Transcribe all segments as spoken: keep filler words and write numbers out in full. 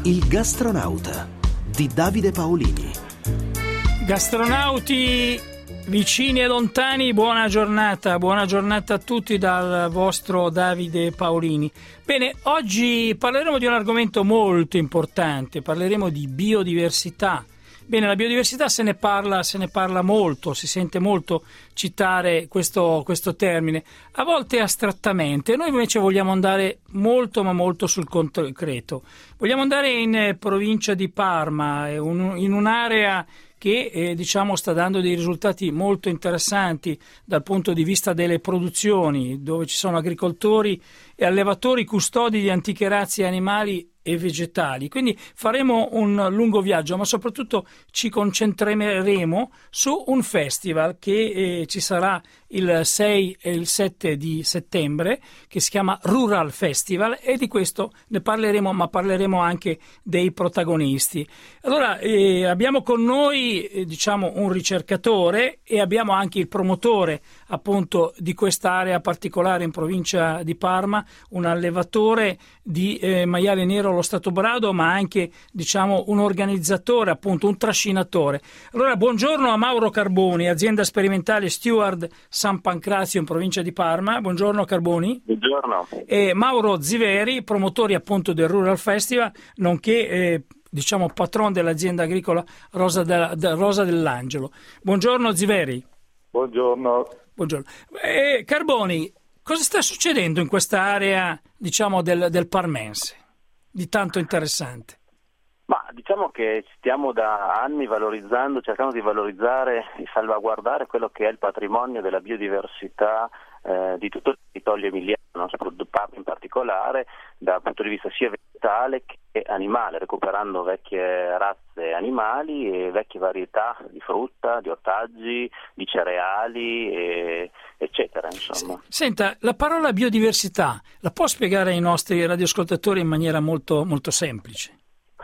Il gastronauta di Davide Paolini. Gastronauti vicini e lontani, buona giornata, buona giornata a tutti dal vostro Davide Paolini. Bene, oggi parleremo di un argomento molto importante, parleremo di biodiversità. Bene, la biodiversità se ne parla, se ne parla molto, si sente molto citare questo, questo termine, a volte astrattamente. Noi invece vogliamo andare molto ma molto sul concreto. Vogliamo andare in provincia di Parma, in un'area che eh, diciamo sta dando dei risultati molto interessanti dal punto di vista delle produzioni, dove ci sono agricoltori e allevatori custodi di antiche razze animali e vegetali. Quindi faremo un lungo viaggio, ma soprattutto ci concentreremo su un festival che eh, ci sarà il sei e il sette di settembre, che si chiama Rural Festival, e di questo ne parleremo, ma parleremo anche dei protagonisti. Allora eh, abbiamo con noi eh, diciamo un ricercatore e abbiamo anche il promotore appunto di quest'area particolare in provincia di Parma, un allevatore di eh, maiale nero allo Stato Brado, ma anche diciamo un organizzatore, appunto un trascinatore. Allora buongiorno a Mauro Carboni, azienda sperimentale Steward San Pancrazio in provincia di Parma. Buongiorno Carboni. Buongiorno. E Mauro Ziveri, promotori appunto del Rural Festival, nonché eh, diciamo patron dell'azienda agricola Rosa, de, de, Rosa dell'Angelo. Buongiorno Ziveri. Buongiorno. Buongiorno. Eh, Carboni, cosa sta succedendo in questa area, diciamo, del, del parmense, di tanto interessante? Ma diciamo che stiamo da anni valorizzando, cercando di valorizzare e salvaguardare quello che è il patrimonio della biodiversità eh, di tutto il territorio emiliano, Parma in particolare, dal punto di vista sia vegetale che animale, recuperando vecchie razze animali e vecchie varietà di frutta, di ortaggi, di cereali, e, eccetera. Insomma. Senta, la parola biodiversità la può spiegare ai nostri radioascoltatori in maniera molto, molto semplice?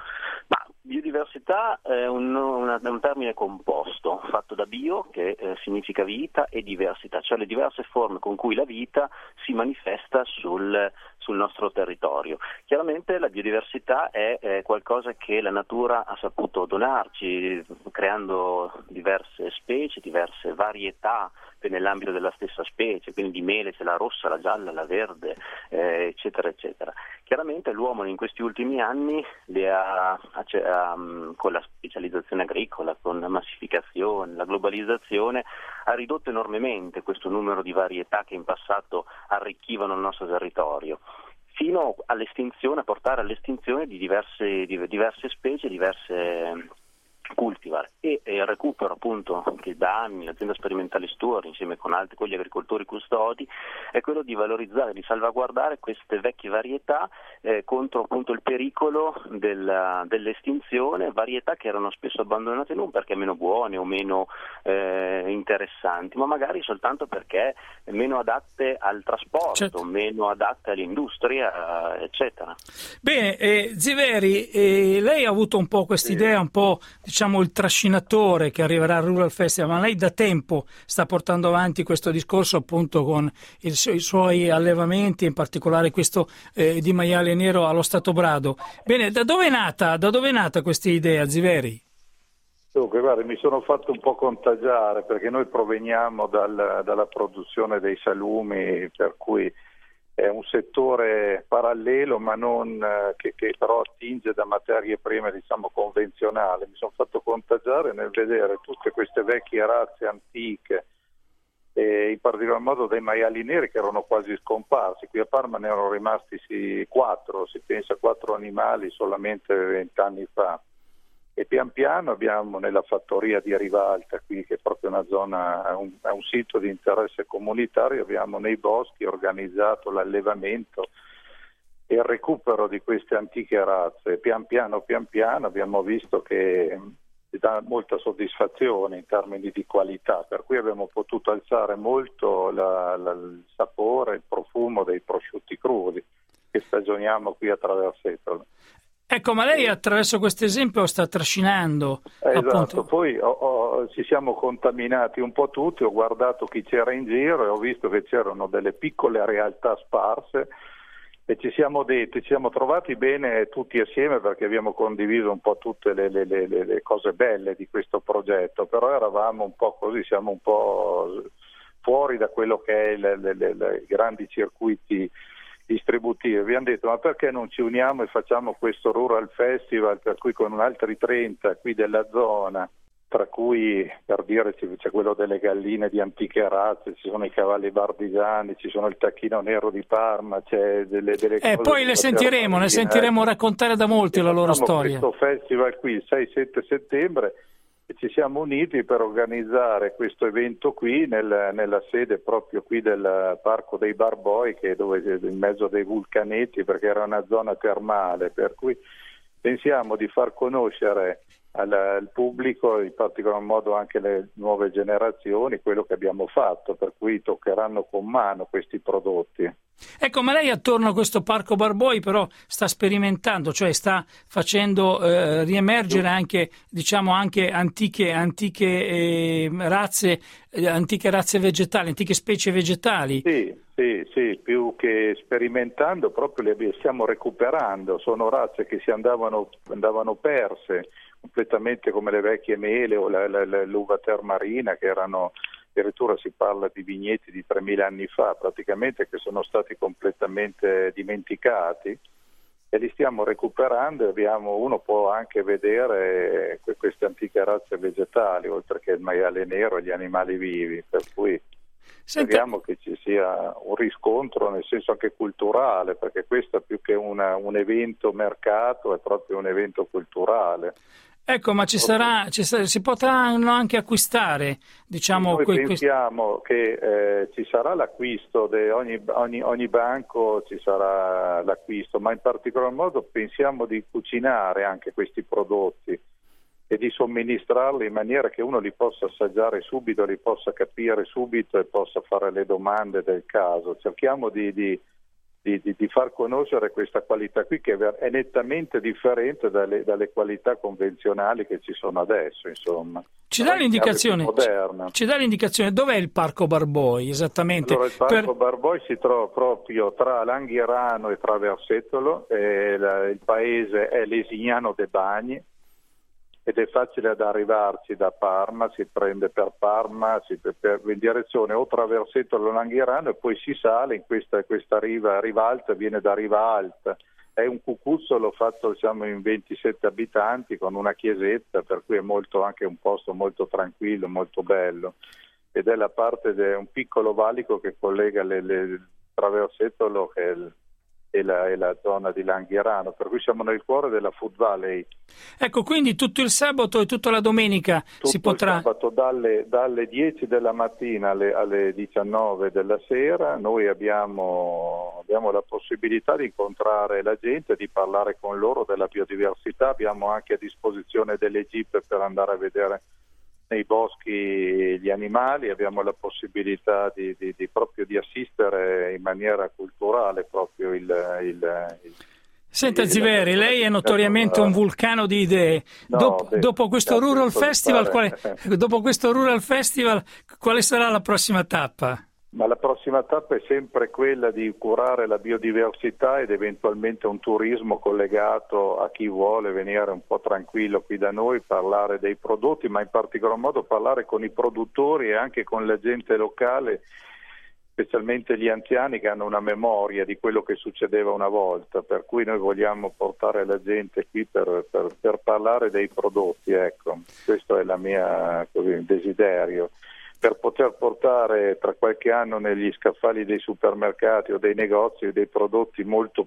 Biodiversità è un, una, un termine composto, fatto da bio, che eh, significa vita, e diversità, cioè le diverse forme con cui la vita si manifesta sul, sul nostro territorio. Chiaramente la biodiversità è, è qualcosa che la natura ha saputo donarci, creando diverse specie, diverse varietà nell'ambito della stessa specie, quindi di mele c'è la rossa, la gialla, la verde, eh, eccetera, eccetera. Chiaramente l'uomo in questi ultimi anni le ha, ha, con la specializzazione agricola, con la massificazione, la globalizzazione, ha ridotto enormemente questo numero di varietà che in passato arricchivano il nostro territorio, fino all'estinzione, a portare all'estinzione di diverse, di diverse specie, diverse cultivar, e, e il recupero appunto che da anni l'azienda sperimentale Steward insieme con altri, con gli agricoltori custodi, è quello di valorizzare, di salvaguardare queste vecchie varietà eh, contro appunto il pericolo della, dell'estinzione, varietà che erano spesso abbandonate non perché meno buone o meno eh, interessanti, ma magari soltanto perché meno adatte al trasporto, certo, meno adatte all'industria, eccetera. Bene, eh, Ziveri, eh, lei ha avuto un po' quest'idea, un po' diciamo il trascinatore che arriverà al Rural Festival, ma lei da tempo sta portando avanti questo discorso appunto con il, i suoi allevamenti, in particolare questo eh, di maiale nero allo Stato Brado. Bene, da dove è nata, da dove è nata questa idea, Ziveri? Dunque, guarda, mi sono fatto un po' contagiare perché noi proveniamo dal, dalla produzione dei salumi, per cui è un settore parallelo ma non eh, che, che però attinge da materie prime diciamo convenzionali. Mi sono fatto contagiare nel vedere tutte queste vecchie razze antiche e in particolar modo dei maiali neri che erano quasi scomparsi. Qui a Parma ne erano rimasti sì, quattro, si pensa quattro animali solamente vent'anni fa. E pian piano abbiamo nella fattoria di Rivalta, qui che è proprio una zona, è un, è un sito di interesse comunitario, abbiamo nei boschi organizzato l'allevamento e il recupero di queste antiche razze. Pian piano, pian piano abbiamo visto che dà molta soddisfazione in termini di qualità, per cui abbiamo potuto alzare molto la, la, il sapore, il profumo dei prosciutti crudi che stagioniamo qui a Traversetto. Ecco, ma lei attraverso questo esempio sta trascinando. Eh, esatto, appunto. Poi ho, ho, ci siamo contaminati un po' tutti, ho guardato chi c'era in giro e ho visto che c'erano delle piccole realtà sparse e ci siamo detti, ci siamo trovati bene tutti assieme perché abbiamo condiviso un po' tutte le, le, le, le cose belle di questo progetto, però eravamo un po' così, siamo un po' fuori da quello che è i grandi circuiti distributivi. Abbiamo detto ma perché non ci uniamo e facciamo questo Rural Festival, per cui con altri trenta qui della zona, tra cui per dire c'è quello delle galline di antiche razze, ci sono i cavalli bardigiani, ci sono il tacchino nero di Parma, c'è delle, delle eh, cose poi le sentiremo, ne sentiremo raccontare da molti la loro storia. Questo festival qui il sei sette settembre e ci siamo uniti per organizzare questo evento qui nel, nella sede proprio qui del Parco dei Barboi, che è dove in mezzo dei vulcanetti, perché era una zona termale, per cui pensiamo di far conoscere al, al pubblico, in particolar modo anche le nuove generazioni, quello che abbiamo fatto, per cui toccheranno con mano questi prodotti. Ecco, ma lei attorno a questo Parco Barboi però sta sperimentando, cioè sta facendo eh, riemergere anche, diciamo, anche antiche, antiche eh, razze, eh, antiche razze vegetali, antiche specie vegetali. Sì, sì, sì, più che sperimentando proprio le stiamo recuperando, sono razze che si andavano, andavano perse completamente, come le vecchie mele o la, la, la, l'uva termarina, che erano, addirittura si parla di vigneti di tremila anni fa praticamente, che sono stati completamente dimenticati, e li stiamo recuperando. E abbiamo, uno può anche vedere queste antiche razze vegetali, oltre che il maiale nero e gli animali vivi, per cui Senta... speriamo che ci sia un riscontro nel senso anche culturale, perché questo più che una, un evento mercato è proprio un evento culturale. Ecco, ma ci sarà, ci sarà, si potranno anche acquistare, diciamo... Noi que, pensiamo que... che eh, ci sarà l'acquisto, di ogni, ogni, ogni banco ci sarà l'acquisto, ma in particolar modo pensiamo di cucinare anche questi prodotti e di somministrarli in maniera che uno li possa assaggiare subito, li possa capire subito e possa fare le domande del caso. Cerchiamo di... di Di, di, di far conoscere questa qualità qui, che è nettamente differente dalle, dalle qualità convenzionali che ci sono adesso, insomma. Ci dà l'indicazione, ci dà l'indicazione dov'è il Parco Barboi esattamente? Allora, il Parco per... Barboi si trova proprio tra Langhirano e Traversetolo, e la, il paese è Lesignano de Bagni, ed è facile ad arrivarci da Parma, si prende per Parma, si, per, in direzione o Traversetolo o Langhirano, e poi si sale in questa, questa riva, riva alta, viene da Riva Alta. È un cucuzzolo fatto, diciamo, in ventisette abitanti, con una chiesetta, per cui è molto, anche un posto molto tranquillo, molto bello, ed è la parte di un piccolo valico che collega le, le Traversetolo che è il, E la, e la zona di Langhirano, per cui siamo nel cuore della Food Valley. Ecco, quindi tutto il sabato e tutta la domenica tutto si potrà... il sabato dalle, dalle dieci della mattina alle, alle diciannove della sera noi abbiamo, abbiamo la possibilità di incontrare la gente, di parlare con loro della biodiversità. Abbiamo anche a disposizione delle jeep per andare a vedere nei boschi gli animali, abbiamo la possibilità di, di, di proprio di assistere in maniera culturale proprio il... il, il Senta Ziveri, lei è notoriamente un vulcano di idee. No, dopo, beh, dopo questo Rural Festival, quale, dopo questo Rural Festival, quale sarà la prossima tappa? Ma la prossima tappa è sempre quella di curare la biodiversità ed eventualmente un turismo collegato a chi vuole venire un po' tranquillo qui da noi, parlare dei prodotti, ma in particolar modo parlare con i produttori e anche con la gente locale, specialmente gli anziani che hanno una memoria di quello che succedeva una volta, per cui noi vogliamo portare la gente qui per, per, per parlare dei prodotti, ecco, questo è la mia, così, il desiderio, per poter portare tra qualche anno negli scaffali dei supermercati o dei negozi dei prodotti molto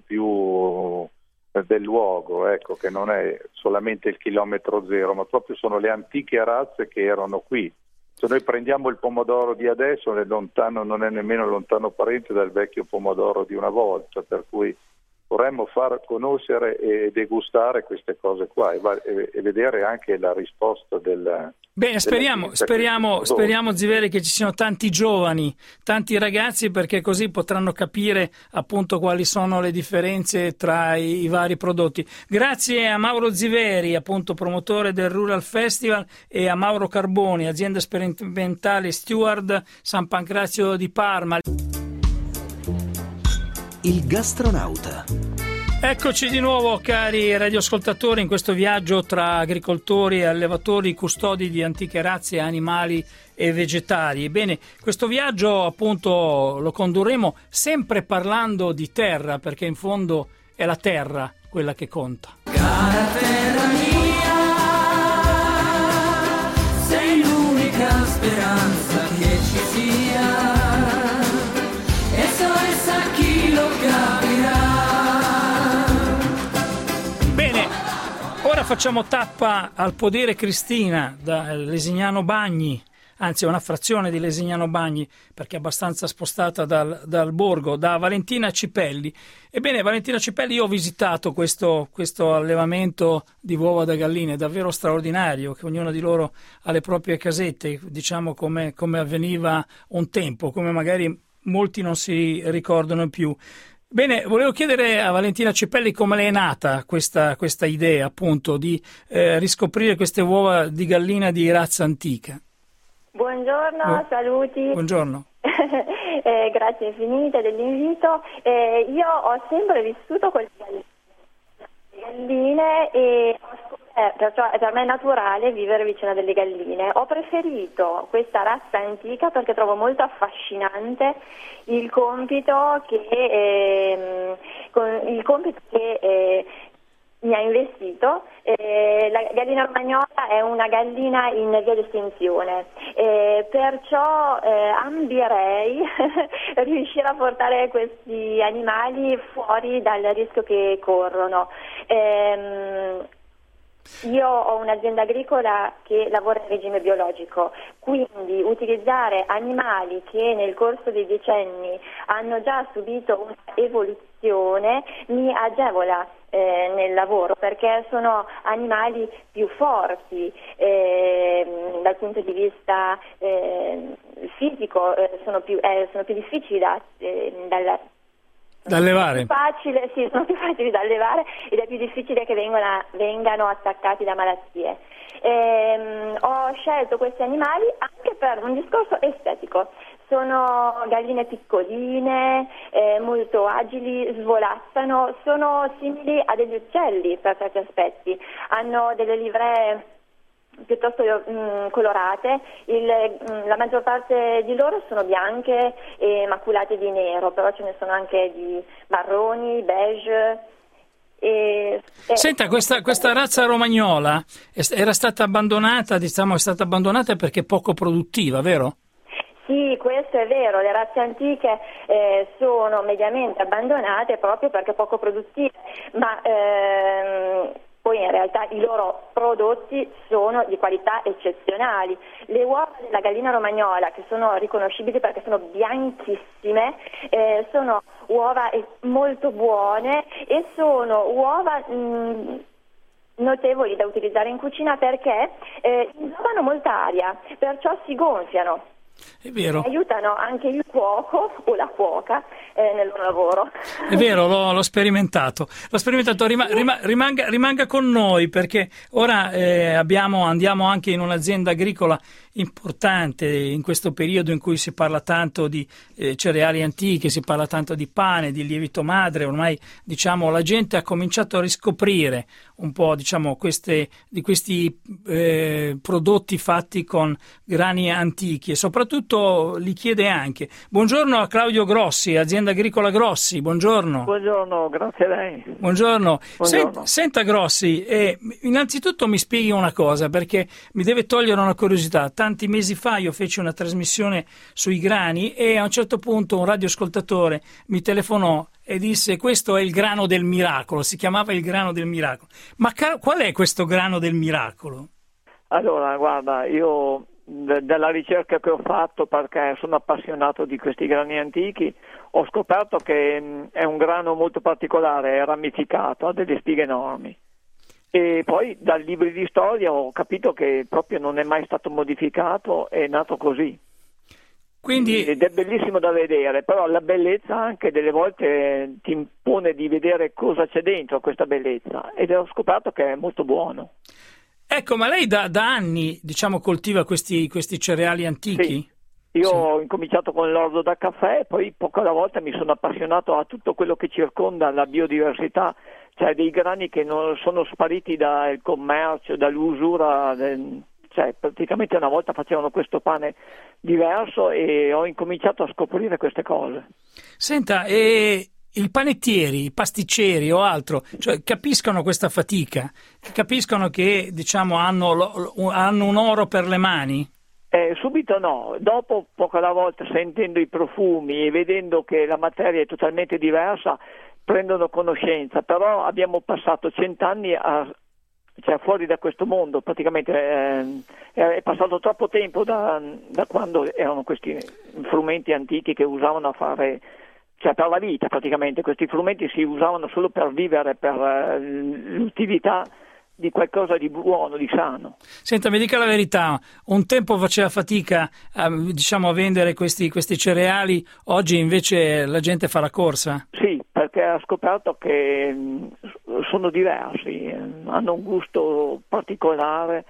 più del luogo, ecco, che non è solamente il chilometro zero, ma proprio sono le antiche razze che erano qui. Se noi prendiamo il pomodoro di adesso, è lontano, non è nemmeno lontano parente dal vecchio pomodoro di una volta, per cui vorremmo far conoscere e degustare queste cose qua e, e, e vedere anche la risposta del... Bene, speriamo, speriamo, speriamo Ziveri che ci siano tanti giovani, tanti ragazzi, perché così potranno capire appunto quali sono le differenze tra i, i vari prodotti. Grazie a Mauro Ziveri, appunto promotore del Rural Festival, e a Mauro Carboni, azienda sperimentale Steward San Pancrazio di Parma. Il gastronauta. Eccoci di nuovo, cari radioascoltatori, in questo viaggio tra agricoltori e allevatori, custodi di antiche razze animali e vegetali. Ebbene, questo viaggio appunto lo condurremo sempre parlando di terra, perché in fondo è la terra quella che conta. Cara terra mia, sei l'unica speranza che ci sia, e so e sa chi lo capirà. Ora facciamo tappa al Podere Cristina da Lesignano Bagni, anzi è una frazione di Lesignano Bagni perché è abbastanza spostata dal, dal borgo, da Valentina Cipelli. Ebbene, Valentina Cipelli, io ho visitato questo, questo allevamento di uova da galline davvero straordinario, che ognuno di loro ha le proprie casette, diciamo come, come avveniva un tempo, come magari molti non si ricordano più. Bene, volevo chiedere a Valentina Cipelli come le è nata questa, questa idea appunto di eh, riscoprire queste uova di gallina di razza antica. Buongiorno, oh. Saluti. Buongiorno. eh, grazie infinite dell'invito. Eh, io ho sempre vissuto con le galline e ho scoperto, perciò per me è naturale vivere vicino a delle galline. Ho preferito questa razza antica perché trovo molto affascinante il compito che, eh, con, il compito che eh, mi ha investito. Eh, la gallina romagnola è una gallina in via di estinzione, eh, perciò eh, ambirei riuscire a portare questi animali fuori dal rischio che corrono. Eh, Io ho un'azienda agricola che lavora in regime biologico, quindi utilizzare animali che nel corso dei decenni hanno già subito un'evoluzione mi agevola eh, nel lavoro, perché sono animali più forti eh, dal punto di vista eh, fisico, eh, sono, più, eh, sono più difficili da, eh, dal da allevare. Facile, sì, sono più facili da allevare ed è più difficile che vengano, vengano attaccati da malattie. Ehm, ho scelto questi animali anche per un discorso estetico. Sono galline piccoline, eh, molto agili, svolazzano, sono simili a degli uccelli per certi aspetti. Hanno delle livree piuttosto mh, colorate, il, mh, la maggior parte di loro sono bianche e maculate di nero, però ce ne sono anche di marroni, beige. E, e... Senta, questa, questa razza romagnola era stata abbandonata, diciamo, è stata abbandonata perché è poco produttiva, vero? Sì, questo è vero, le razze antiche eh, sono mediamente abbandonate proprio perché poco produttive, ma ehm, poi in realtà i loro prodotti sono di qualità eccezionali. Le uova della gallina romagnola, che sono riconoscibili perché sono bianchissime, eh, sono uova molto buone e sono uova mh, notevoli da utilizzare in cucina perché eh, inglobano molta aria, perciò si gonfiano. È vero. Aiutano anche il cuoco o la cuoca eh, nel loro lavoro. È vero, l'ho, l'ho sperimentato. L'ho sperimentato, Rima, rima, rimanga, rimanga con noi perché ora eh, abbiamo, andiamo anche in un'azienda agricola importante in questo periodo in cui si parla tanto di eh, cereali antichi, si parla tanto di pane, di lievito madre. Ormai diciamo la gente ha cominciato a riscoprire un po' diciamo queste, di questi eh, prodotti fatti con grani antichi e soprattutto li chiede anche. Buongiorno a Claudio Grossi, azienda agricola Grossi, buongiorno. Buongiorno, grazie a lei. Buongiorno. Buongiorno. Senta, senta Grossi, eh, innanzitutto mi spieghi una cosa perché mi deve togliere una curiosità. Tanti mesi fa io feci una trasmissione sui grani e a un certo punto un radioascoltatore mi telefonò e disse questo è il grano del miracolo, si chiamava il grano del miracolo. Ma car- qual è questo grano del miracolo? Allora, guarda, io de- della ricerca che ho fatto, perché sono appassionato di questi grani antichi, ho scoperto che mh, è un grano molto particolare, è ramificato, ha delle spighe enormi. E poi dal libro di storia ho capito che proprio non è mai stato modificato, è nato così. Quindi... Ed è bellissimo da vedere, però la bellezza anche delle volte ti impone di vedere cosa c'è dentro questa bellezza, ed ho scoperto che è molto buono. Ecco, ma lei da, da anni diciamo coltiva questi, questi cereali antichi? Sì. Io sì. ho incominciato con l'orzo da caffè e poi poco alla volta mi sono appassionato a tutto quello che circonda la biodiversità, cioè dei grani che non sono spariti dal commercio, dall'usura, del, cioè praticamente una volta facevano questo pane diverso e ho incominciato a scoprire queste cose. Senta, e i panettieri, i pasticceri o altro, cioè capiscono questa fatica, capiscono che diciamo hanno, lo, hanno un oro per le mani? Eh, subito no, dopo poco alla volta sentendo i profumi e vedendo che la materia è totalmente diversa prendono conoscenza, però abbiamo passato cent'anni a, cioè fuori da questo mondo, praticamente eh, è passato troppo tempo da, da quando erano questi frumenti antichi che usavano a fare, cioè per la vita praticamente, questi frumenti si usavano solo per vivere, per eh, l'utilità di qualcosa di buono, di sano. Senta, mi dica la verità, un tempo faceva fatica a, diciamo, a vendere questi, questi cereali, oggi invece la gente fa la corsa? Sì, perché ha scoperto che mh, sono diversi, eh, hanno un gusto particolare,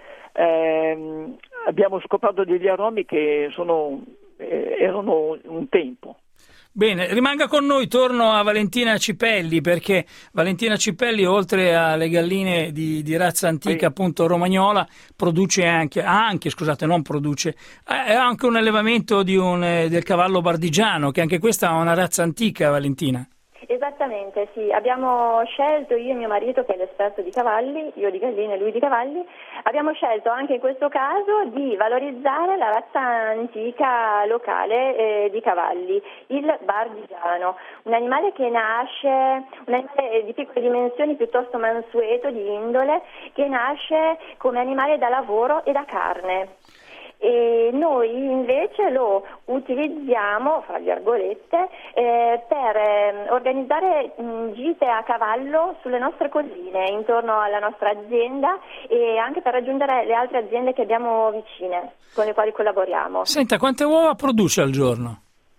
eh, abbiamo scoperto degli aromi che sono, eh, erano un tempo. Bene, rimanga con noi, torno a Valentina Cipelli, perché Valentina Cipelli, oltre alle galline di, di razza antica, sì, appunto romagnola, produce anche, anche, scusate, non produce, è anche un allevamento di un, del cavallo bardigiano, che anche questa è una razza antica, Valentina. Esattamente, sì. Abbiamo scelto, io e mio marito, che è l'esperto di cavalli, io di galline e lui di cavalli, abbiamo scelto anche in questo caso di valorizzare la razza antica locale eh, di cavalli, il bardigiano, un animale che nasce, un animale di piccole dimensioni, piuttosto mansueto, di indole, che nasce come animale da lavoro e da carne. E noi invece lo utilizziamo, fra virgolette, eh, per eh, organizzare mh, gite a cavallo sulle nostre colline, intorno alla nostra azienda, e anche per raggiungere le altre aziende che abbiamo vicine, con le quali collaboriamo. Senta, quante uova produce al giorno?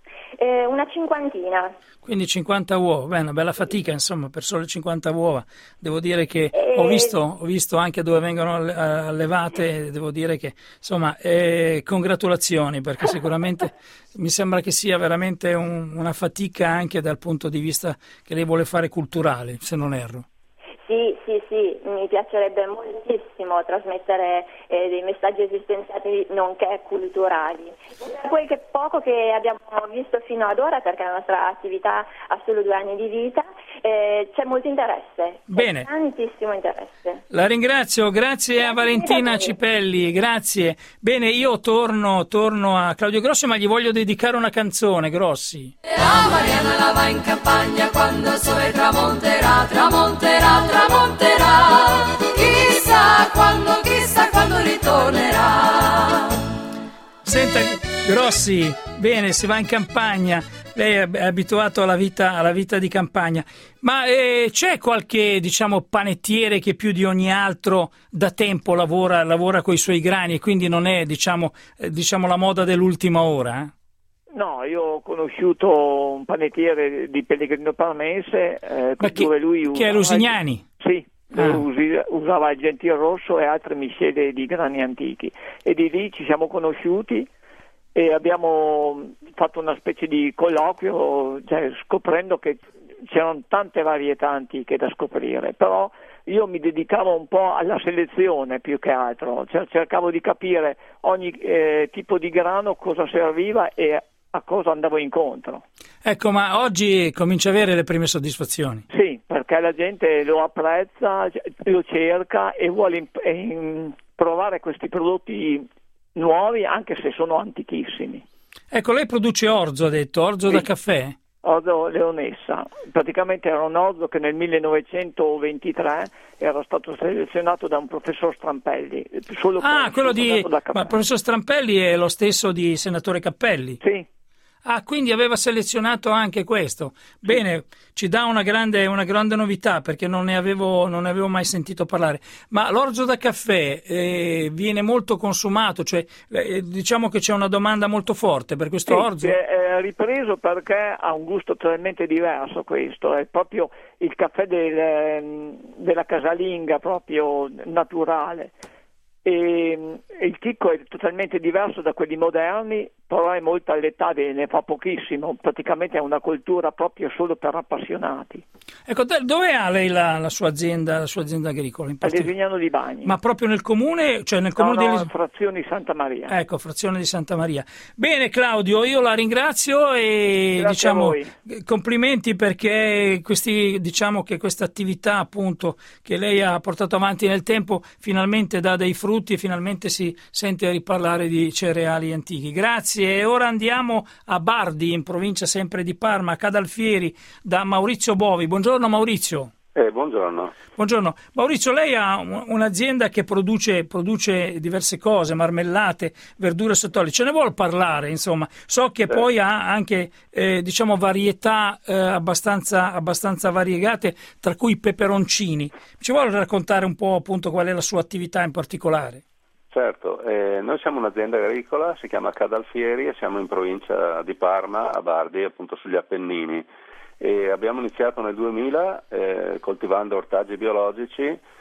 Eh, una cinquantina. Quindi cinquanta uova, beh, una bella fatica insomma per solo cinquanta uova. Devo dire che eh, ho visto, ho visto anche dove vengono allevate, devo dire che insomma eh, congratulazioni, perché sicuramente mi sembra che sia veramente un, una fatica anche dal punto di vista che lei vuole fare culturale, se non erro. Sì, sì, sì, mi piacerebbe moltissimo trasmettere eh, dei messaggi esistenziali nonché culturali. Per quel che poco che abbiamo visto fino ad ora, perché la nostra attività ha solo due anni di vita, eh, c'è molto interesse. Bene. C'è tantissimo interesse. La ringrazio, grazie, grazie a Valentina Cipelli, grazie. Bene, io torno, torno a Claudio Grossi, ma gli voglio dedicare una canzone, Grossi. La Mariana la va in campagna quando il sole tramonterà, tramonterà, tramonterà, chissà quando, chissà quando ritornerà. Senta, Grossi, bene, si va in campagna, lei è abituato alla vita, alla vita di campagna, ma eh, c'è qualche, diciamo, panettiere che più di ogni altro da tempo lavora, lavora con i suoi grani e quindi non è, diciamo, eh, diciamo la moda dell'ultima ora? Eh? No, io ho conosciuto un panettiere di Pellegrino Parmense, eh, Ma dove chi, lui che è Lusignani? Sì, ah. usi, usava il gentil rosso e altre miscele di grani antichi, e di lì ci siamo conosciuti e abbiamo fatto una specie di colloquio, cioè, scoprendo che c'erano tante varietà antiche da scoprire, però io mi dedicavo un po' alla selezione più che altro, cioè, cercavo di capire ogni eh, tipo di grano cosa serviva e a cosa andavo incontro. Ecco, ma oggi comincia a avere le prime soddisfazioni. Sì, perché la gente lo apprezza, lo cerca e vuole imp- in- provare questi prodotti nuovi, anche se sono antichissimi. Ecco, lei produce orzo, ha detto, orzo sì. Da caffè? Orzo Leonessa, praticamente era un orzo che nel millenovecentoventitré era stato selezionato da un professor Strampelli. Solo ah, quello di... Ma il professor Strampelli è lo stesso di senatore Cappelli? Sì. Ah, quindi aveva selezionato anche questo. Bene, ci dà una grande, una grande novità, perché non ne avevo, non ne avevo mai sentito parlare. Ma l'orzo da caffè eh, viene molto consumato, cioè eh, diciamo che c'è una domanda molto forte per questo sì, orzo? È, è ripreso perché ha un gusto totalmente diverso questo, è proprio il caffè del, della casalinga, proprio naturale. e, e il chicco è totalmente diverso da quelli moderni, però è molto all'età, ne fa pochissimo, praticamente è una coltura proprio solo per appassionati. Ecco, dove ha lei la, la sua azienda, la sua azienda agricola? In A Lesignano di Bagni. Ma proprio nel comune, cioè nel comune no, no, di frazione di Santa Maria. Ecco, frazione di Santa Maria. Bene Claudio, io la ringrazio e Grazie diciamo a voi. complimenti perché questi, diciamo che questa attività appunto che lei ha portato avanti nel tempo finalmente dà dei frutti e finalmente si sente riparlare di cereali antichi. Grazie. E ora andiamo a Bardi, in provincia sempre di Parma, a Cadalfieri, da Maurizio Bovi. Buongiorno Maurizio. Eh, buongiorno. Buongiorno. Maurizio, lei ha un'azienda che produce, produce diverse cose, marmellate, verdure sott'olio. Ce ne vuol parlare, insomma. So che Beh. poi ha anche eh, diciamo varietà eh, abbastanza, abbastanza variegate, tra cui i peperoncini. Ci vuole raccontare un po' appunto qual è la sua attività in particolare? Certo, eh, noi siamo un'azienda agricola, si chiama Cadalfieri e siamo in provincia di Parma, a Bardi, appunto sugli Appennini. E abbiamo iniziato nel duemila eh, coltivando ortaggi biologici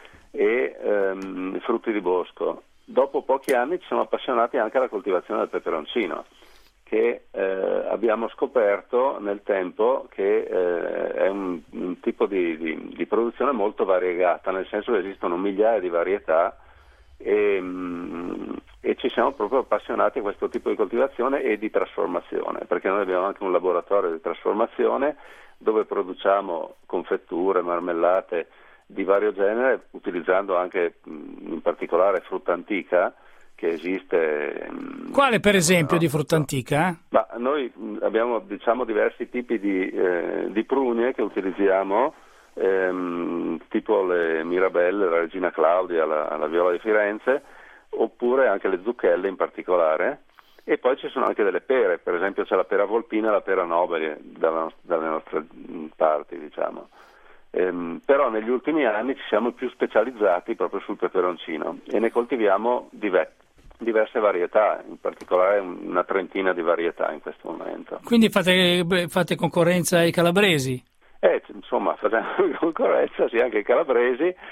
e ehm, frutti di bosco. Dopo pochi anni ci siamo appassionati anche alla coltivazione del peperoncino, che eh, abbiamo scoperto nel tempo che eh, è un, un tipo di, di, di produzione molto variegata, nel senso che esistono migliaia di varietà. E, e ci siamo proprio appassionati a questo tipo di coltivazione e di trasformazione, perché noi abbiamo anche un laboratorio di trasformazione dove produciamo confetture, marmellate di vario genere, utilizzando anche in particolare frutta antica che esiste. Quale per esempio no, di frutta antica? Ma noi abbiamo diciamo diversi tipi di, eh, di prugne che utilizziamo, Ehm, tipo le Mirabelle, la Regina Claudia, la, la Viola di Firenze, oppure anche le zucchelle in particolare, e poi ci sono anche delle pere, per esempio c'è la pera volpina e la pera nobile dalla, dalle nostre parti, diciamo. Ehm, però negli ultimi anni ci siamo più specializzati proprio sul peperoncino e ne coltiviamo diver- diverse varietà, in particolare una trentina di varietà in questo momento. Quindi fate, fate concorrenza ai calabresi? Eh, insomma, facciamo concorrenza sì anche ai calabresi e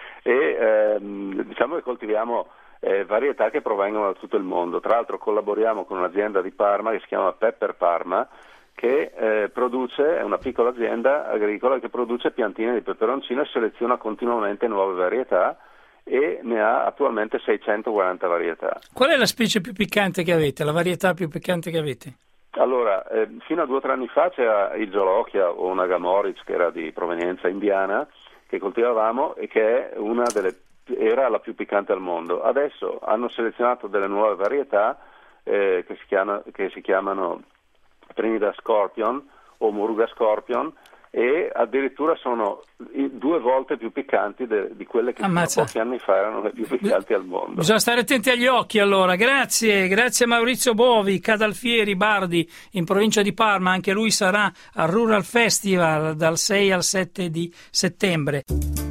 ehm, diciamo che coltiviamo eh, varietà che provengono da tutto il mondo. Tra l'altro collaboriamo con un'azienda di Parma che si chiama Pepper Parma, che eh, produce, è una piccola azienda agricola che produce piantine di peperoncino e seleziona continuamente nuove varietà e ne ha attualmente seicentoquaranta varietà. Qual è la specie più piccante che avete, la varietà più piccante che avete? Allora, eh, fino a due o tre anni fa c'era il Jolokia o una Gamorix che era di provenienza indiana che coltivavamo e che è una delle, era la più piccante al mondo. Adesso hanno selezionato delle nuove varietà eh, che, si chiama, che si chiamano Trinidad Scorpion o Muruga Scorpion e addirittura sono due volte più piccanti de, di quelle che fino a pochi anni fa erano le più piccanti al mondo. Bisogna stare attenti agli occhi allora. Grazie, grazie a Maurizio Bovi, Cadalfieri, Bardi, in provincia di Parma. Anche lui sarà al Rural Festival dal sei al sette di settembre.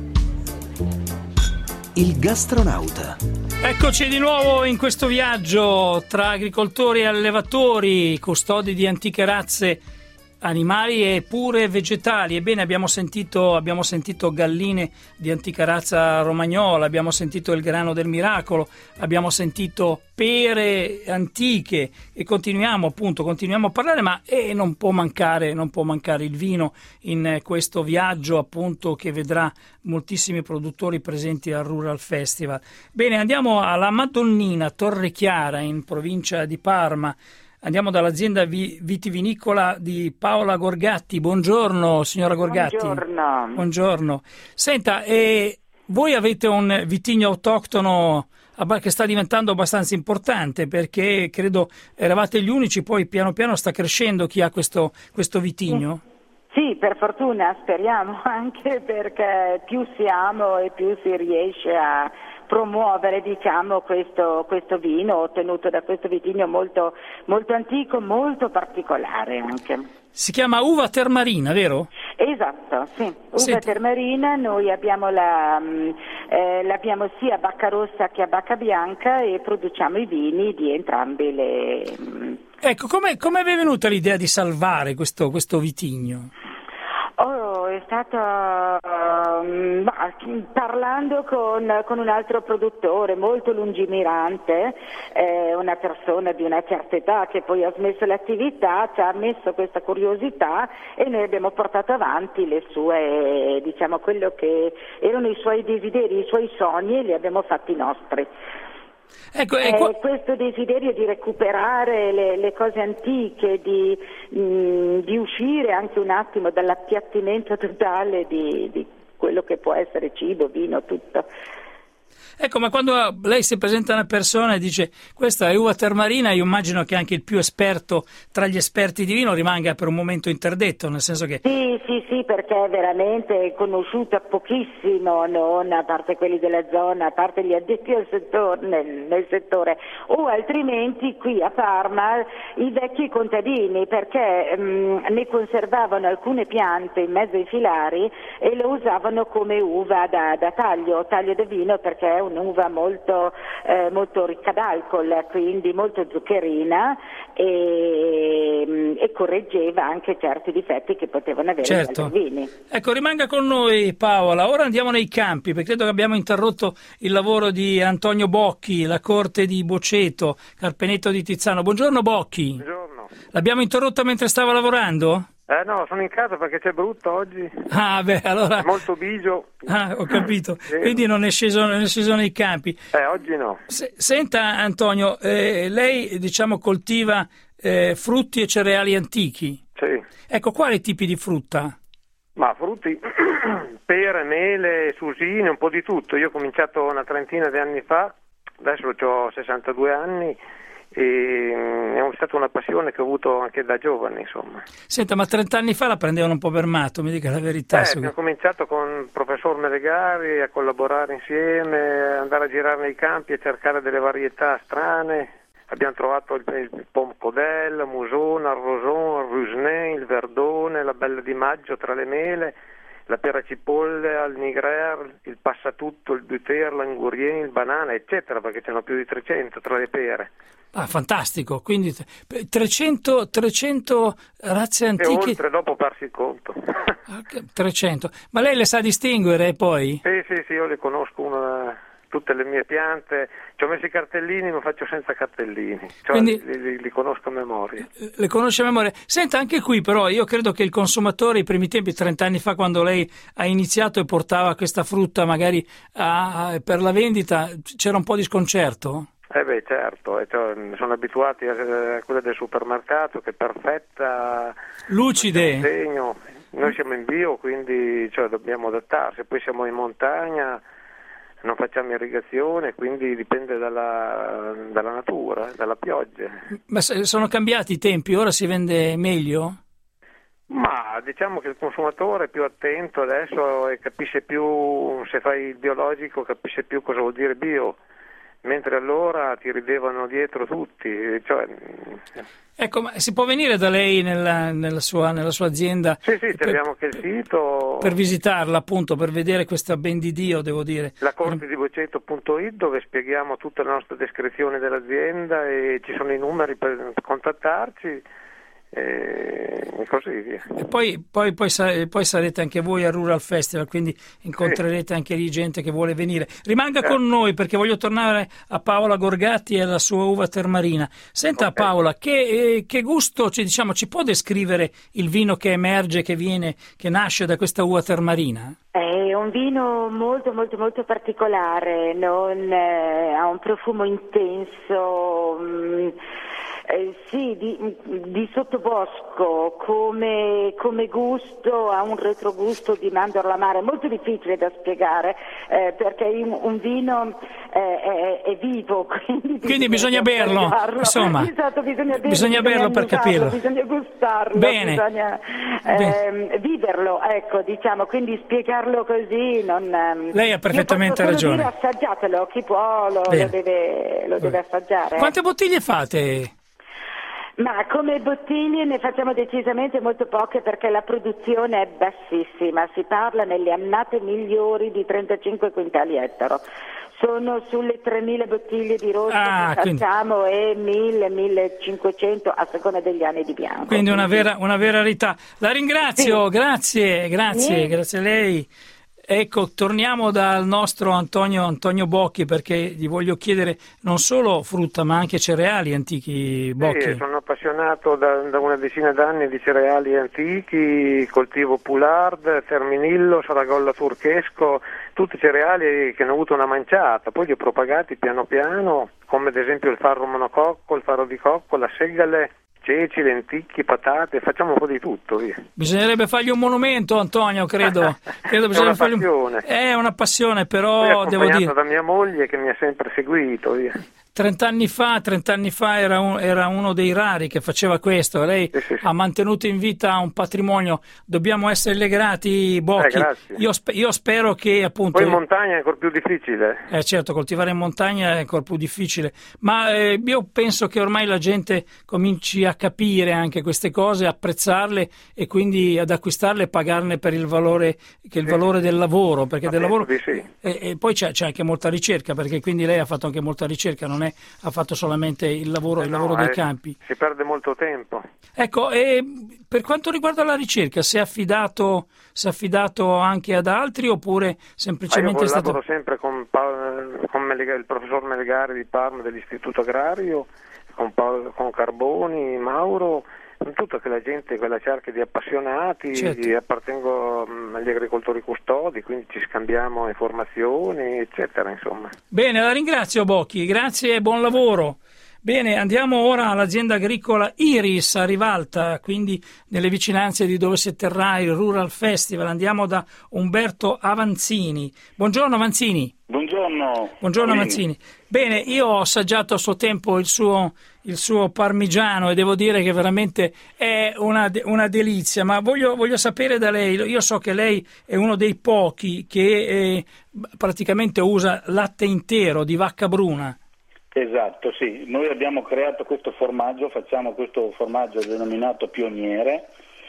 Il gastronauta. Eccoci di nuovo in questo viaggio tra agricoltori e allevatori, custodi di antiche razze animali e pure vegetali. Ebbene, abbiamo sentito, abbiamo sentito galline di antica razza romagnola, abbiamo sentito il grano del miracolo, abbiamo sentito pere antiche e continuiamo appunto, continuiamo a parlare, ma eh, non può mancare, non può mancare il vino in questo viaggio appunto che vedrà moltissimi produttori presenti al Rural Festival. Bene, andiamo alla Madonnina Torrechiara in provincia di Parma. Andiamo dall'azienda vitivinicola di Paola Gorgatti. Buongiorno signora Gorgatti. Buongiorno. Buongiorno. Senta, eh, voi avete un vitigno autoctono che sta diventando abbastanza importante perché credo eravate gli unici, poi piano piano sta crescendo chi ha questo, questo vitigno. Sì, per fortuna, speriamo, anche perché più siamo e più si riesce a promuovere, diciamo, questo, questo vino ottenuto da questo vitigno molto, molto antico, molto particolare anche. Si chiama uva termarina, vero? Esatto, sì, uva Senti. termarina. Noi abbiamo, la, eh, l'abbiamo sia a bacca rossa che a bacca bianca e produciamo i vini di entrambe le... Ecco, come è venuta l'idea di salvare questo, questo vitigno? Oh, è stato um, ma, parlando con, con un altro produttore molto lungimirante, eh, una persona di una certa età che poi ha smesso l'attività, ci ha messo questa curiosità e noi abbiamo portato avanti le sue, diciamo, quello che erano i suoi desideri, i suoi sogni e li abbiamo fatti nostri. Ecco, ecco. Eh, questo desiderio di recuperare le, le cose antiche, di, mh, di uscire anche un attimo dall'appiattimento totale di, di quello che può essere cibo, vino, tutto. Ecco, ma quando lei si presenta a una persona e dice questa è uva termarina, io immagino che anche il più esperto tra gli esperti di vino rimanga per un momento interdetto, nel senso che... Sì, sì, sì, perché è veramente conosciuta pochissimo, non a parte quelli della zona, a parte gli addetti al settore, nel, nel settore, o altrimenti qui a Parma i vecchi contadini, perché mh, ne conservavano alcune piante in mezzo ai filari e lo usavano come uva da, da taglio, taglio da vino, perché è un'uva molto, eh, molto ricca d'alcol, quindi molto zuccherina e, e correggeva anche certi difetti che potevano avere certo. gli altri vini. Ecco, rimanga con noi Paola, ora andiamo nei campi, perché credo che abbiamo interrotto il lavoro di Antonio Bocchi, la corte di Boceto, Carpenetto di Tizzano. Buongiorno Bocchi. Buongiorno. L'abbiamo interrotta mentre stava lavorando? Eh no, sono in casa perché c'è brutto oggi. Ah, beh, allora... Molto bigio. Ah, ho capito. Quindi non è sceso, non è sceso nei campi. Eh, oggi no. Se, senta Antonio, eh, lei diciamo coltiva eh, frutti e cereali antichi. Sì. Ecco, quali tipi di frutta? Ma frutti, pere, mele, susine, un po' di tutto. Io ho cominciato una trentina di anni fa, adesso ho sessantadue anni. E è stata una passione che ho avuto anche da giovane, insomma. Senta, ma trent'anni fa la prendevano un po' per matto, mi dica la verità. Eh, su... abbiamo cominciato con il professor Melegari a collaborare insieme, andare a girare nei campi e cercare delle varietà strane. Abbiamo trovato il, il Pomcodel, il Musona, il Roson, il Rusnet, il Verdone, la Bella di Maggio tra le mele, la pera cipolle, il Nigrer, il Passatutto, il Buter, l'Angurien, il Banana, eccetera, perché ce n'ho più di trecento tra le pere. Ah, fantastico, quindi trecento, trecento razze antiche. E oltre, dopo persi il conto. trecento. Ma lei le sa distinguere poi? Sì, sì, sì, io le conosco una, tutte le mie piante. Ci ho messo i cartellini, ma faccio senza cartellini. Cioè, quindi, li, li, li conosco a memoria. Le conosce a memoria. Senta, anche qui però io credo che il consumatore, i primi tempi, trent'anni fa, quando lei ha iniziato e portava questa frutta magari a, a, per la vendita, c'era un po' di sconcerto? Eh beh, certo, e cioè, sono abituati a, a quella del supermercato che è perfetta, lucide. Segno. Noi siamo in bio, quindi cioè, dobbiamo adattarsi, poi siamo in montagna, non facciamo irrigazione, quindi dipende dalla, dalla natura, dalla pioggia. Ma sono cambiati i tempi, ora si vende meglio? Ma diciamo che il consumatore è più attento adesso e capisce più, se fai il biologico capisce più cosa vuol dire bio. Mentre allora ti ridevano dietro tutti, cioè... Ecco, ma si può venire da lei nella, nella, sua, nella sua azienda? Sì, sì, abbiamo anche il sito... Per visitarla, appunto, per vedere questa ben di Dio, devo dire. La corte di boceto punto it, dove spieghiamo tutta la nostra descrizione dell'azienda e ci sono i numeri per contattarci e così via. E poi, poi, poi, poi sarete anche voi al Rural Festival, quindi incontrerete sì. anche lì gente che vuole venire. Rimanga eh. con noi perché voglio tornare a Paola Gorgatti e alla sua uva termarina. Senta okay. Paola, che, eh, che gusto ci, diciamo, ci può descrivere il vino che emerge, che viene, che nasce da questa uva termarina? È un vino molto molto molto particolare, non, eh, ha un profumo intenso. Mh, Eh, sì, di, di sottobosco, come, come gusto, ha un retrogusto di mandorla amara, molto difficile da spiegare eh, perché un, un vino eh, è, è vivo, quindi, quindi bisogna berlo, insomma, esatto, bisogna, berlo, bisogna berlo bisogna per capirlo, bisogna gustarlo, bene. bisogna eh, viverlo, ecco, diciamo, quindi spiegarlo così non... Lei ha perfettamente ragione. Dire, assaggiatelo, chi può lo, lo, deve, lo deve assaggiare. Quante bottiglie fate? Ma come bottiglie ne facciamo decisamente molto poche perché la produzione è bassissima, si parla nelle annate migliori di trentacinque quintali ettaro. Sono sulle tremila bottiglie di rosso ah, che facciamo quindi... e mille, millecinquecento a seconda degli anni di bianco. Quindi una vera, una vera rarità. La ringrazio, sì. grazie, grazie, sì. grazie a lei. Ecco, torniamo dal nostro Antonio, Antonio Bocchi, perché gli voglio chiedere non solo frutta ma anche cereali antichi. Bocchi. Sì, sono appassionato da, da una decina d'anni di cereali antichi, coltivo Poulard, Terminillo, Saragolla Turchesco, tutti cereali che hanno avuto una manciata, poi li ho propagati piano piano, come ad esempio il farro monococco, il farro di cocco, la segale, ceci, lenticchie, patate, facciamo un po' di tutto. Via. Bisognerebbe fargli un monumento, Antonio, credo. credo è una fargli passione. Un... È una passione, però devo dire... da mia moglie che mi ha sempre seguito. Via. Trent'anni fa, trent'anni fa era, un, era uno dei rari che faceva questo. Lei sì, sì, sì. ha mantenuto in vita un patrimonio. Dobbiamo esserle grati, Bocchi. Eh, io, spe- io spero che appunto. Poi in montagna è ancora più difficile. Eh certo, coltivare in montagna è ancora più difficile. Ma eh, io penso che ormai la gente cominci a capire anche queste cose, apprezzarle e quindi ad acquistarle e pagarne per il valore, che il sì. valore del lavoro. Perché Ma del lavoro. Sì. E, e poi c'è, c'è anche molta ricerca, perché quindi lei ha fatto anche molta ricerca, non è ha fatto solamente il lavoro, eh il no, lavoro dei eh, campi. Si perde molto tempo. Ecco, e per quanto riguarda la ricerca, si è affidato, si è affidato anche ad altri oppure semplicemente ah, io è stato... lavoro sempre con, con Melega, il professor Melegari di Parma dell'Istituto Agrario, con, Paolo, con Carboni, Mauro, tutta quella gente, quella cerchia di appassionati, certo. appartengo agli agricoltori custodi, quindi ci scambiamo informazioni, eccetera, insomma. Bene, la ringrazio Bocchi, grazie e buon lavoro. Bene, andiamo ora all'azienda agricola Iris a Rivalta, quindi nelle vicinanze di dove si terrà il Rural Festival. Andiamo da Umberto Avanzini. Buongiorno Avanzini. Buongiorno. Buongiorno Avanzini. Bene, io ho assaggiato a suo tempo il suo, il suo parmigiano e devo dire che veramente è una, una delizia, ma voglio, voglio sapere da lei, io so che lei è uno dei pochi che eh, praticamente usa latte intero di vacca bruna. Esatto, sì. Noi abbiamo creato questo formaggio, facciamo questo formaggio denominato Pioniere,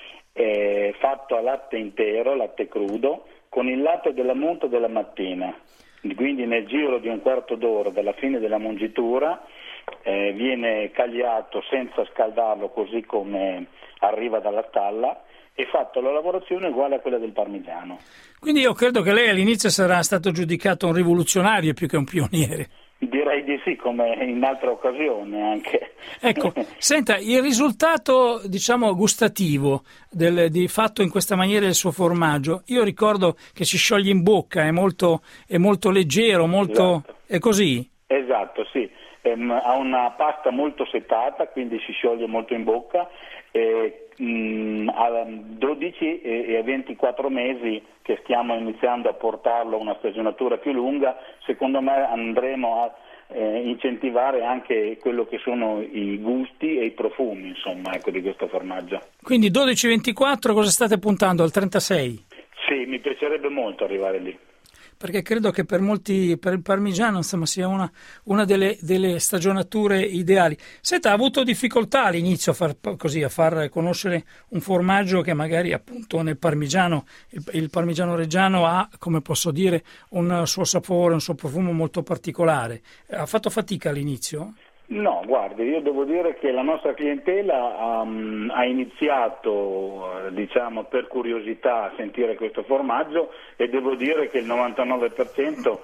eh, fatto a latte intero, latte crudo, con il latte della munta della mattina. Quindi nel giro di un quarto d'ora dalla fine della mungitura eh, viene cagliato senza scaldarlo così come arriva dalla stalla e fatto la lavorazione uguale a quella del parmigiano. Quindi io credo che lei all'inizio sarà stato giudicato un rivoluzionario più che un pioniere. Direi di sì, come in altre occasioni anche. Ecco, senta, il risultato, diciamo, gustativo del, di fatto in questa maniera il suo formaggio, io ricordo che si scioglie in bocca, è molto, è molto leggero, molto... Esatto. È così? Esatto, sì. Ehm, ha una pasta molto setata, quindi si scioglie molto in bocca. E, mh, a dodici e a ventiquattro mesi che stiamo iniziando a portarlo a una stagionatura più lunga, secondo me andremo a eh, incentivare anche quello che sono i gusti e i profumi, insomma, ecco, di questo formaggio. Quindi dodici ventiquattro, cosa state puntando? Al trentasei? Sì, mi piacerebbe molto arrivare lì. Perché credo che per molti, per il parmigiano, insomma, sia una, una delle, delle stagionature ideali. Senta, ha avuto difficoltà all'inizio a far, così, a far conoscere un formaggio che magari appunto nel parmigiano, il, il parmigiano reggiano ha, come posso dire, un suo sapore, un suo profumo molto particolare. Ha fatto fatica all'inizio? No, guardi, io devo dire che la nostra clientela um, ha iniziato, diciamo, per curiosità a sentire questo formaggio e devo dire che il novantanove per cento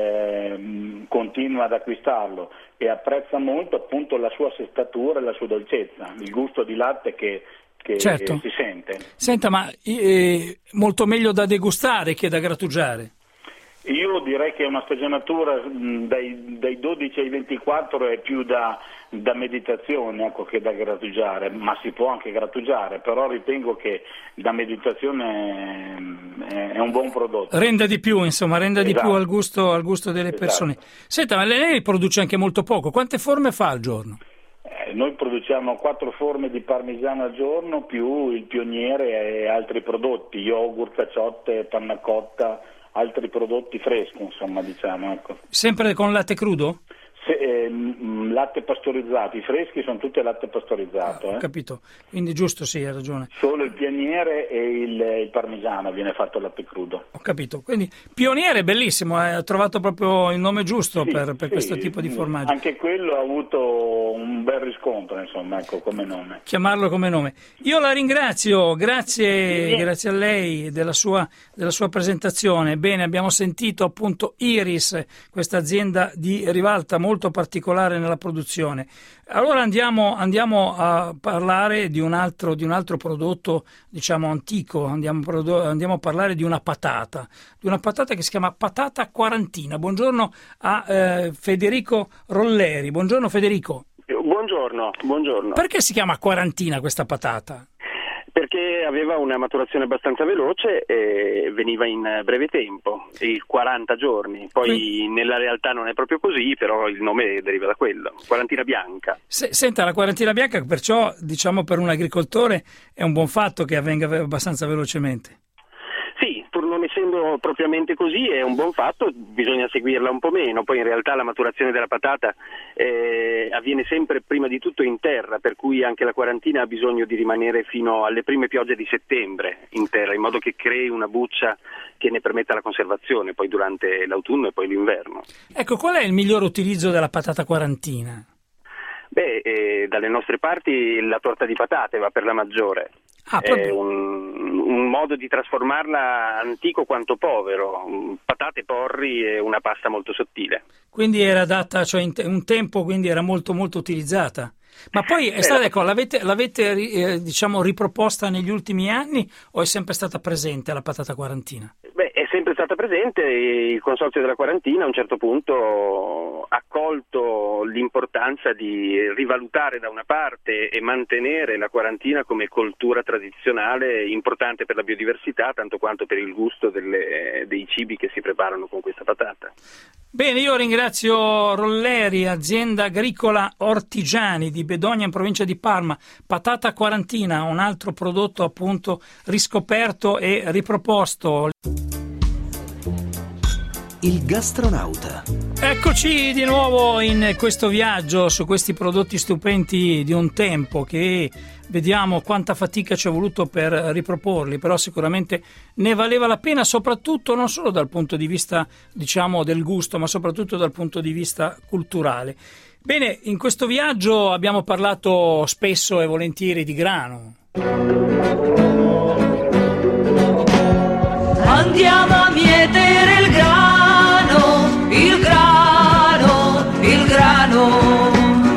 eh, continua ad acquistarlo e apprezza molto appunto la sua assestatura e la sua dolcezza, il gusto di latte che, che certo. si sente. Senta, ma eh, molto meglio da degustare che da grattugiare? Io direi che una stagionatura dai, dai dodici ai ventiquattro è più da, da meditazione, ecco, che da grattugiare, ma si può anche grattugiare, però ritengo che da meditazione è, è un buon prodotto. Renda di più, insomma, renda esatto. di più al gusto, al gusto delle esatto. persone. Senta, ma lei produce anche molto poco, quante forme fa al giorno? Eh, noi produciamo quattro forme di parmigiano al giorno, più il Pioniere e altri prodotti, yogurt, caciotte, panna cotta, altri prodotti freschi, insomma, diciamo, ecco. Sempre con latte crudo? Se, eh, latte pastorizzato, i freschi sono tutti al latte pastorizzato. Ah, ho eh. capito, quindi giusto, sì, hai ragione. Solo il pioniere e il, il parmigiano viene fatto al latte crudo. Ho capito, quindi pioniere bellissimo, hai trovato proprio il nome giusto Sì, per, per sì, questo tipo di formaggio. Anche quello ha avuto un bel riscontro, insomma, ecco, come nome. Chiamarlo come nome. Io la ringrazio, grazie, Sì. grazie a lei della sua, della sua presentazione. Bene, abbiamo sentito appunto Iris, questa azienda di Rivalta molto particolare nella produzione. Allora andiamo, andiamo a parlare di un altro, di un altro prodotto, diciamo antico, andiamo, andiamo a parlare di una patata, di una patata che si chiama patata quarantina. Buongiorno a eh, Federico Rolleri. Buongiorno Federico. Buongiorno, buongiorno. Perché si chiama quarantina questa patata? Perché aveva una maturazione abbastanza veloce e veniva in breve tempo, i quaranta giorni. Poi Quindi... nella realtà non è proprio così, però il nome deriva da quello, quarantina bianca. Se, senta, la quarantina bianca, perciò diciamo per un agricoltore è un buon fatto che avvenga abbastanza velocemente. Sì, pur non essendo propriamente così è un buon fatto, bisogna seguirla un po' meno, poi in realtà la maturazione della patata eh, avviene sempre prima di tutto in terra, per cui anche la quarantina ha bisogno di rimanere fino alle prime piogge di settembre in terra, in modo che crei una buccia che ne permetta la conservazione poi durante l'autunno e poi l'inverno. Ecco, qual è il miglior utilizzo della patata quarantina? Beh, eh, dalle nostre parti la torta di patate va per la maggiore. Ah, è un, un modo di trasformarla antico quanto povero, patate, porri e una pasta molto sottile. Quindi era adatta, cioè in te, un tempo quindi era molto molto utilizzata. Ma poi è stata, ecco, l'avete, l'avete eh, diciamo riproposta negli ultimi anni o è sempre stata presente la patata quarantina? Beh, è sempre stata presente e il Consorzio della Quarantina a un certo punto ha colto l'importanza di rivalutare da una parte e mantenere la quarantina come coltura tradizionale importante per la biodiversità tanto quanto per il gusto delle, dei cibi che si preparano con questa patata. Bene, io ringrazio Rolleri, azienda agricola Ortigiani di Bedogna in provincia di Parma. Patata quarantina, un altro prodotto appunto riscoperto e riproposto. Il gastronauta. Eccoci di nuovo in questo viaggio su questi prodotti stupendi di un tempo che vediamo quanta fatica ci è voluto per riproporli, però sicuramente ne valeva la pena, soprattutto non solo dal punto di vista diciamo del gusto, ma soprattutto dal punto di vista culturale. Bene, in questo viaggio abbiamo parlato spesso e volentieri di grano. Andiamo a mietere il grano, il grano, il grano.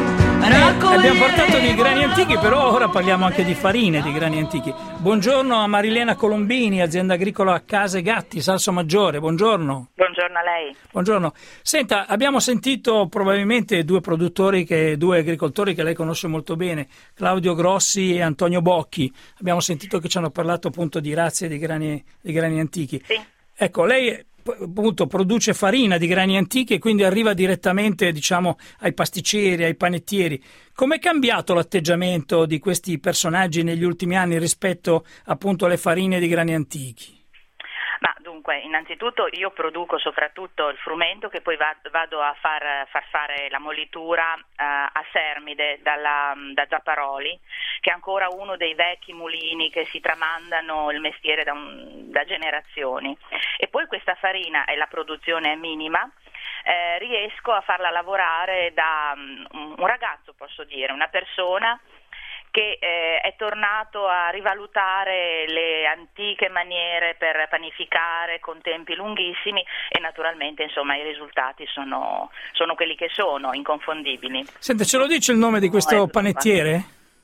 Abbiamo parlato di grani antichi, però ora parliamo anche di farine di grani antichi. Buongiorno a Marilena Colombini, azienda agricola Case Gatti, Salsomaggiore. Buongiorno. Buongiorno a lei. Buongiorno. Senta, abbiamo sentito probabilmente due produttori, che, due agricoltori che lei conosce molto bene, Claudio Grossi e Antonio Bocchi. Abbiamo sentito che ci hanno parlato appunto di razze di grani, di grani antichi. Sì. Ecco, lei appunto produce farina di grani antichi e quindi arriva direttamente diciamo ai pasticceri, ai panettieri. Com'è cambiato l'atteggiamento di questi personaggi negli ultimi anni rispetto appunto alle farine di grani antichi? Ma dunque, innanzitutto io produco soprattutto il frumento che poi vado a far, far fare la mollitura uh, a Sermide dalla, da Zapparoli, che è ancora uno dei vecchi mulini che si tramandano il mestiere da, un, da generazioni. E poi questa farina, e la produzione è minima, eh, riesco a farla lavorare da um, un ragazzo, posso dire, una persona che eh, è tornato a rivalutare le antiche maniere per panificare con tempi lunghissimi e naturalmente insomma i risultati sono, sono quelli che sono, inconfondibili. Senta, ce lo dice il nome di questo no, panettiere?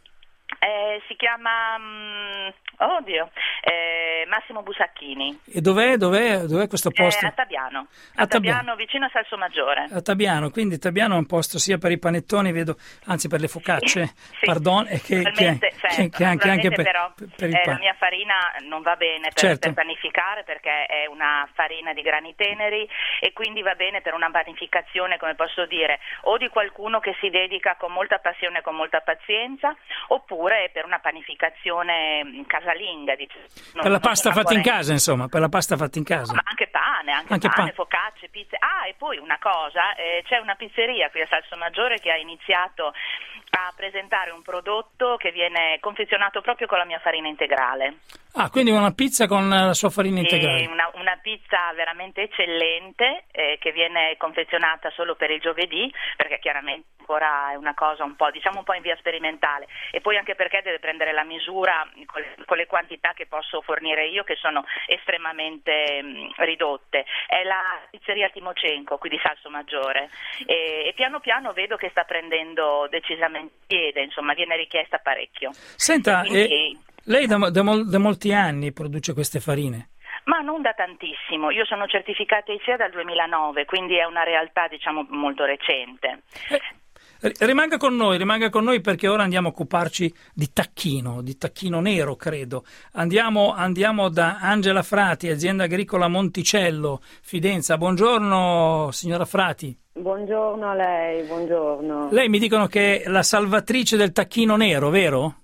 Eh, si chiama um, oddio eh, Massimo Busacchini. E dov'è, dov'è, dov'è questo posto? Eh, a Tabiano, a, a Tabiano, Tabiano vicino a Salsomaggiore. A Tabiano, quindi Tabiano è un posto sia per i panettoni, vedo, anzi per le focacce, sì, pardon, e che, che, certo, che, che anche, anche per, però, per il eh, pane. La mia farina non va bene per, certo. per panificare perché è una farina di grani teneri e quindi va bene per una panificazione, come posso dire, o di qualcuno che si dedica con molta passione e con molta pazienza, oppure per una panificazione casalinga, diciamo. Per la pasta pasta fatta in casa, insomma, per la pasta fatta in casa. Ma anche pane, anche, Anche pane, pa- focacce, pizze. Ah, e poi una cosa, eh, c'è una pizzeria qui a Salsomaggiore che ha iniziato a presentare un prodotto che viene confezionato proprio con la mia farina integrale. Ah, quindi una pizza con la sua farina integrale. E una, una pizza veramente eccellente eh, che viene confezionata solo per il giovedì, perché chiaramente ancora è una cosa un po', diciamo un po' in via sperimentale, e poi anche perché deve prendere la misura con le, con le quantità che posso fornire io, che sono estremamente mh, ridotte. È la pizzeria Timocenko qui di Salsomaggiore e, e piano piano vedo che sta prendendo decisamente piede, insomma viene richiesta parecchio. Senta, Quindi, eh, lei da, da, mol, da molti anni produce queste farine? Ma non da tantissimo, io sono certificata I C E A dal duemilanove, quindi è una realtà diciamo molto recente. Eh, rimanga con noi, rimanga con noi perché ora andiamo a occuparci di tacchino, di tacchino nero credo. Andiamo, andiamo da Angela Frati, azienda agricola Monticello, Fidenza. Buongiorno signora Frati. Buongiorno a lei, buongiorno. Lei mi dicono che è la salvatrice del tacchino nero, vero?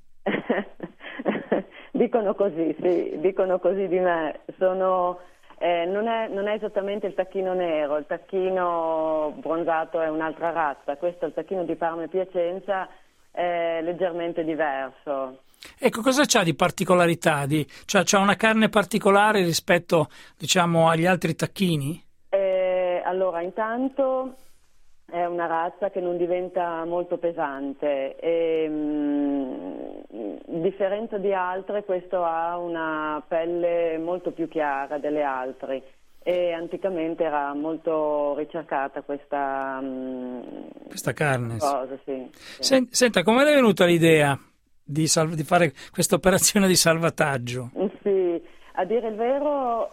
Dicono così, sì, dicono così di me. Sono, eh, non, è, non è esattamente il tacchino nero, il tacchino bronzato è un'altra razza, questo è il tacchino di Parma e Piacenza, è leggermente diverso. Ecco, cosa c'ha di particolarità? Di, cioè, c'ha una carne particolare rispetto, diciamo, agli altri tacchini? Eh, allora, intanto è una razza che non diventa molto pesante e mh, a differenza di altre questo ha una pelle molto più chiara delle altre e anticamente era molto ricercata questa, mh, questa carne. Cosa, sì, sì. Sen- senta, come è venuta l'idea di, sal- di fare questa operazione di salvataggio? Sì, a dire il vero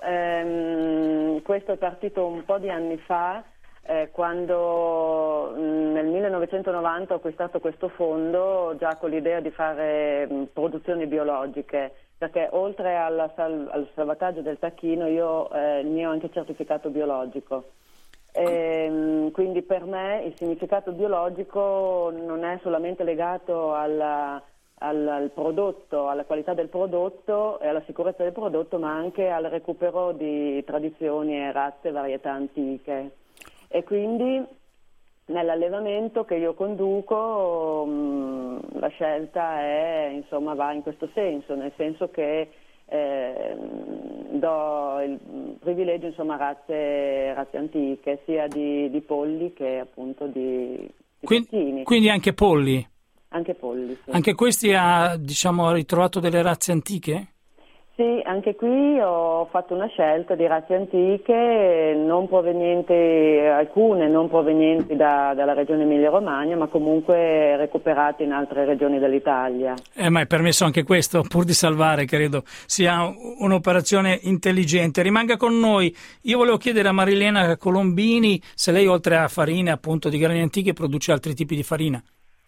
ehm, questo è partito un po' di anni fa. Eh, quando mh, nel millenovecentonovanta ho acquistato questo fondo già con l'idea di fare mh, produzioni biologiche, perché oltre alla sal- al salvataggio del tacchino io eh, il mio ho anche certificato biologico. E, mh, quindi per me il significato biologico non è solamente legato alla, al, al prodotto, alla qualità del prodotto e alla sicurezza del prodotto, ma anche al recupero di tradizioni e razze e varietà antiche. E quindi nell'allevamento che io conduco mh, la scelta è, insomma, va in questo senso, nel senso che eh, do il privilegio, insomma, a razze, razze antiche, sia di, di polli che appunto di, di quindi, tacchini. Quindi anche polli? Anche polli, sì. Anche questi ha, diciamo, ritrovato delle razze antiche? Sì, anche qui ho fatto una scelta di razze antiche, non provenienti, alcune non provenienti da, dalla regione Emilia-Romagna, ma comunque recuperate in altre regioni dell'Italia. Eh, ma è permesso anche questo, pur di salvare, credo sia un'operazione intelligente. Rimanga con noi. Io volevo chiedere a Marilena Colombini se lei, oltre a farine appunto di grani antichi, produce altri tipi di farina.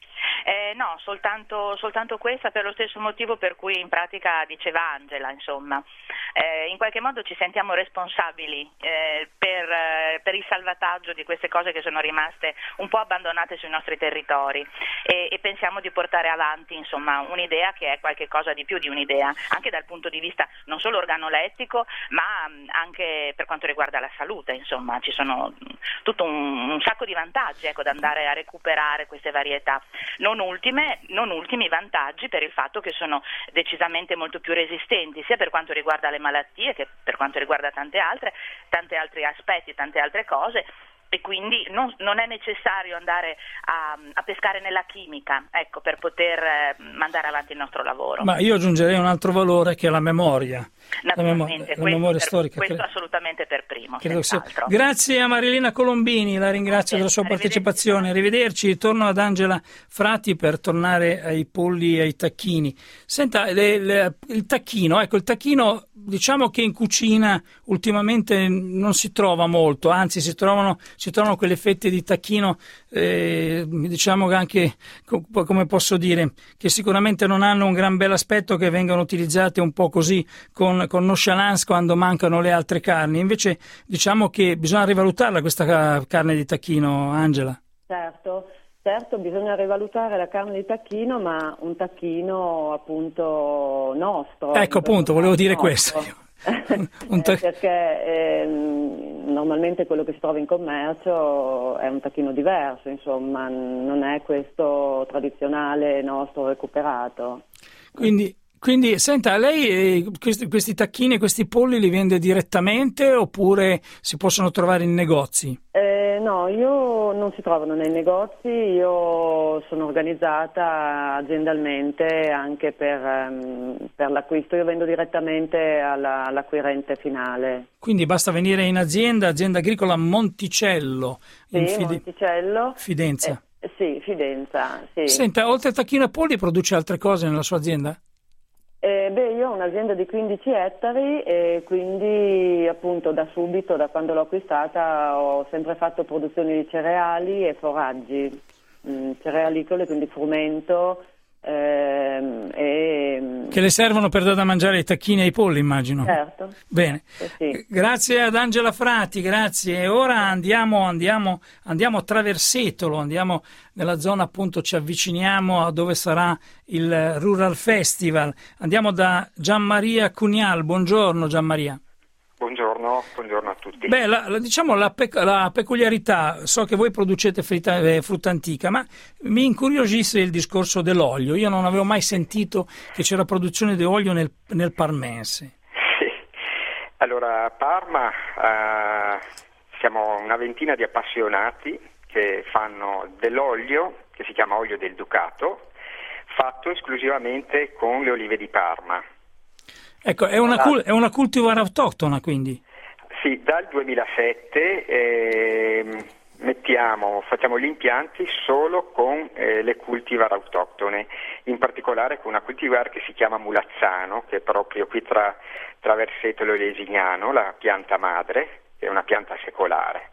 Eh, no, soltanto, soltanto questa, per lo stesso motivo per cui in pratica diceva Angela, insomma. Eh, in qualche modo ci sentiamo responsabili eh, per, eh, per il salvataggio di queste cose che sono rimaste un po' abbandonate sui nostri territori e, e pensiamo di portare avanti, insomma, un'idea che è qualche cosa di più di un'idea, anche dal punto di vista non solo organolettico, ma anche per quanto riguarda la salute, insomma, ci sono tutto un, un sacco di vantaggi, ecco, da andare a recuperare queste varietà. Non ultime, non ultimi vantaggi per il fatto che sono decisamente molto più resistenti, sia per quanto riguarda le malattie che per quanto riguarda tante altre, tanti altri aspetti, tante altre cose, e quindi non, non è necessario andare a, a pescare nella chimica, ecco, per poter eh, mandare avanti il nostro lavoro. Ma io aggiungerei un altro valore che è la memoria. Naturalmente, la, mem- questo, la memoria per, storica. questo credo. assolutamente per primo. Sia... Grazie a Marilena Colombini, la ringrazio della sua partecipazione. Arrivederci, torno ad Angela Frati per tornare ai polli e ai tacchini. Senta, le, le, il tacchino, ecco, il tacchino diciamo che in cucina ultimamente non si trova molto, anzi si trovano, si trovano quelle fette di tacchino, eh, diciamo che anche, come posso dire, che sicuramente non hanno un gran bel aspetto, che vengono utilizzate un po' così con, con nonchalance quando mancano le altre carni. Invece diciamo che bisogna rivalutarla questa carne di tacchino, Angela. Certo. Certo, bisogna rivalutare la carne di tacchino, ma un tacchino appunto nostro. Ecco, appunto, volevo dire nostro. questo. un ta- eh, perché eh, normalmente quello che si trova in commercio è un tacchino diverso, insomma, non è questo tradizionale nostro recuperato. Quindi, quindi senta, lei eh, questi, questi tacchini, questi polli li vende direttamente oppure si possono trovare in negozi? Eh, no, io non si trovano nei negozi, io sono organizzata aziendalmente anche per, um, per l'acquisto, io vendo direttamente alla, all'acquirente finale. Quindi basta venire in azienda, azienda agricola Monticello, Sì, in Fide- Monticello. Fidenza. Eh, sì, Fidenza, sì. Senta, oltre a tacchino e polli produce altre cose nella sua azienda? Eh, beh, io ho un'azienda di quindici ettari e quindi appunto da subito, da quando l'ho acquistata, ho sempre fatto produzioni di cereali e foraggi, mm, cerealicole, quindi frumento ehm, e... Che le servono per dar da mangiare ai tacchini e ai polli, immagino. Certo. Bene, Eh sì. grazie ad Angela Frati, grazie. E ora andiamo, andiamo, andiamo a Traversetolo, andiamo nella zona, appunto, ci avviciniamo a dove sarà il Rural Festival. Andiamo da Gianmaria Cunial. Buongiorno Gianmaria. Buongiorno, buongiorno a tutti. Beh, la, la, diciamo la, pe- la peculiarità, so che voi producete frutta, eh, frutta antica, ma mi incuriosisce il discorso dell'olio. Io non avevo mai sentito che c'era produzione di olio nel, nel parmense. Sì, allora a Parma eh, siamo una ventina di appassionati che fanno dell'olio, che si chiama olio del Ducato, fatto esclusivamente con le olive di Parma. Ecco, è una, cul- è una cultivar autoctona, quindi? Sì, dal duemilasette eh, mettiamo, facciamo gli impianti solo con eh, le cultivar autoctone, in particolare con una cultivar che si chiama Mulazzano, che è proprio qui tra, tra Versetolo e Lesignano, la pianta madre, che è una pianta secolare.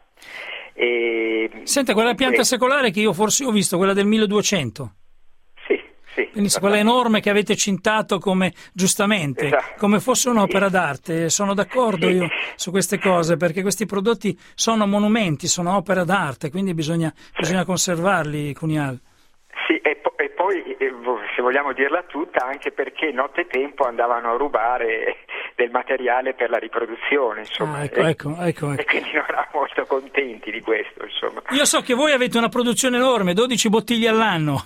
E, Senta, quella pianta que- secolare che io forse ho visto, quella del milleduecento. Sì, quindi quella enorme che avete cintato come, giustamente, esatto. come fosse un'opera d'arte. Sono d'accordo Sì. io su queste cose, perché questi prodotti sono monumenti, sono opera d'arte, quindi bisogna, bisogna conservarli, Cunial. Sì, e, po- e poi, eh, se vogliamo dirla tutta, anche perché nottetempo andavano a rubare del materiale per la riproduzione, insomma. Ah, ecco, e, ecco, ecco, ecco. e quindi non eravamo molto contenti di questo, insomma. Io so che voi avete una produzione enorme, dodici bottiglie all'anno.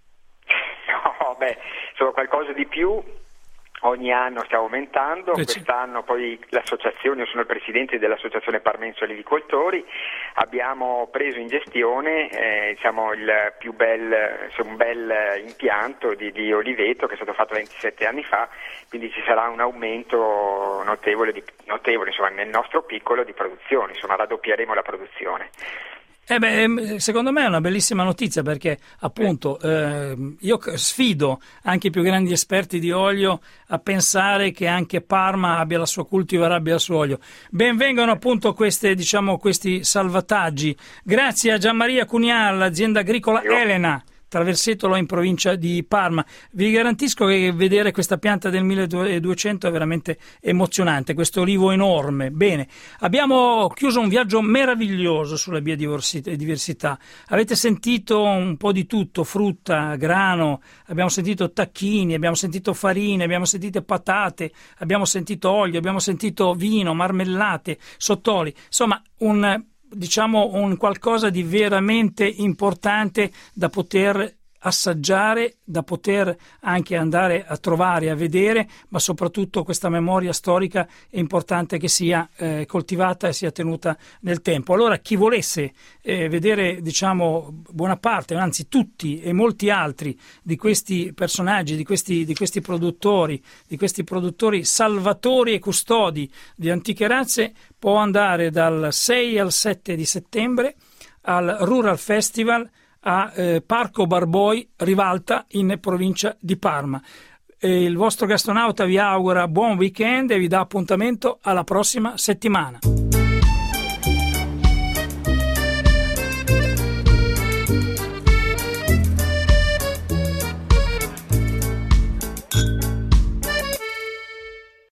No, beh, sono qualcosa di più, ogni anno stiamo aumentando, Eh, quest'anno poi l'associazione, io sono il presidente dell'associazione Parmense Olivicoltori, abbiamo preso in gestione eh, diciamo il più bel, un bel impianto di, di oliveto che è stato fatto ventisette anni fa, quindi ci sarà un aumento notevole, di, notevole insomma, nel nostro piccolo di produzione, insomma raddoppieremo la produzione. Eh beh, secondo me è una bellissima notizia, perché appunto eh, io sfido anche i più grandi esperti di olio a pensare che anche Parma abbia la sua cultivar, abbia il suo olio. Benvengano appunto queste, diciamo, questi salvataggi. Grazie a Gianmaria Cunial, azienda agricola Elena, Traversetolo in provincia di Parma. Vi garantisco che vedere questa pianta del milleduecento è veramente emozionante, questo olivo enorme. Bene, abbiamo chiuso un viaggio meraviglioso sulla biodiversità. Avete sentito un po' di tutto, frutta, grano, abbiamo sentito tacchini, abbiamo sentito farine, abbiamo sentito patate, abbiamo sentito olio, abbiamo sentito vino, marmellate, sottoli, insomma un diciamo un qualcosa di veramente importante da poter assaggiare, da poter anche andare a trovare, a vedere, ma soprattutto questa memoria storica è importante che sia eh, coltivata e sia tenuta nel tempo. Allora chi volesse eh, vedere, diciamo, buona parte, anzi tutti e molti altri di questi personaggi, di questi, di questi produttori, di questi produttori salvatori e custodi di antiche razze, può andare dal sei al sette di settembre al Rural Festival a eh, Parco Barboi, Rivalta, in provincia di Parma. E il vostro gastronauta vi augura buon weekend e vi dà appuntamento alla prossima settimana.